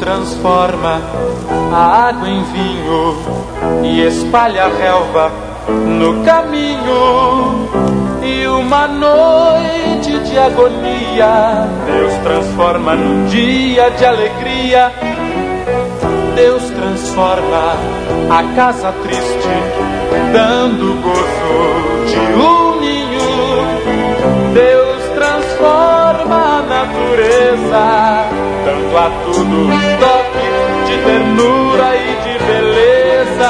transforma a água em vinho e espalha a relva no caminho. E uma noite de agonia Deus transforma num dia de alegria. Deus transforma a casa triste, dando gozo de um ninho. Deus transforma a natureza, dando a tudo um toque de ternura e de beleza.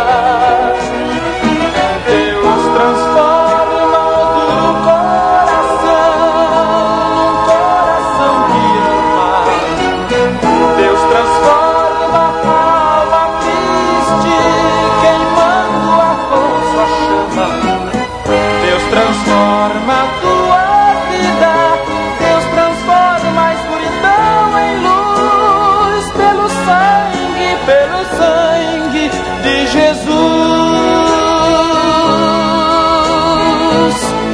Deus transforma o duro coração num coração que ama. Deus transforma a alma triste, queimando-a com sua chama. Deus transforma a tua vida, Deus transforma a escuridão em luz, pelo sangue de Jesus.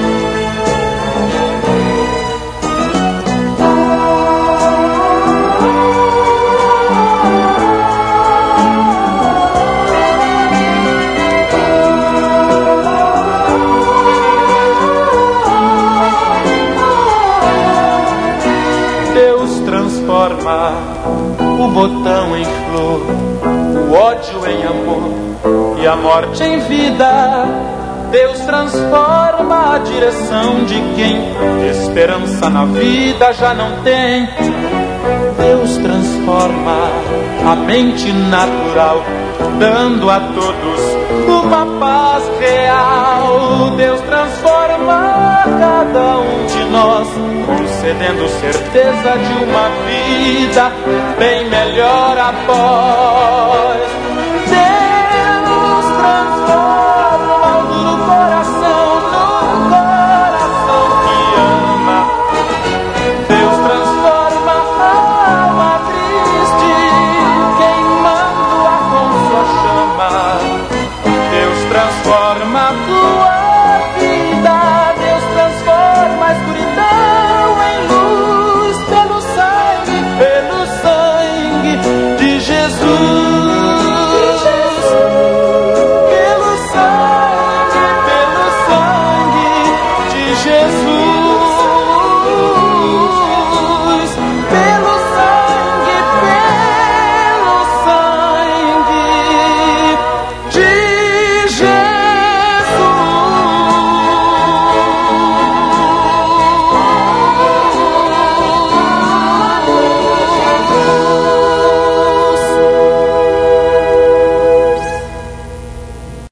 Deus transforma o botão em flor, o ódio em amor e a morte em vida. Deus transforma a direção de quem esperança na vida já não tem. Deus transforma a mente natural, dando a todos uma paz real. Deus transforma cada um de nós, concedendo certeza de uma vida bem melhor após.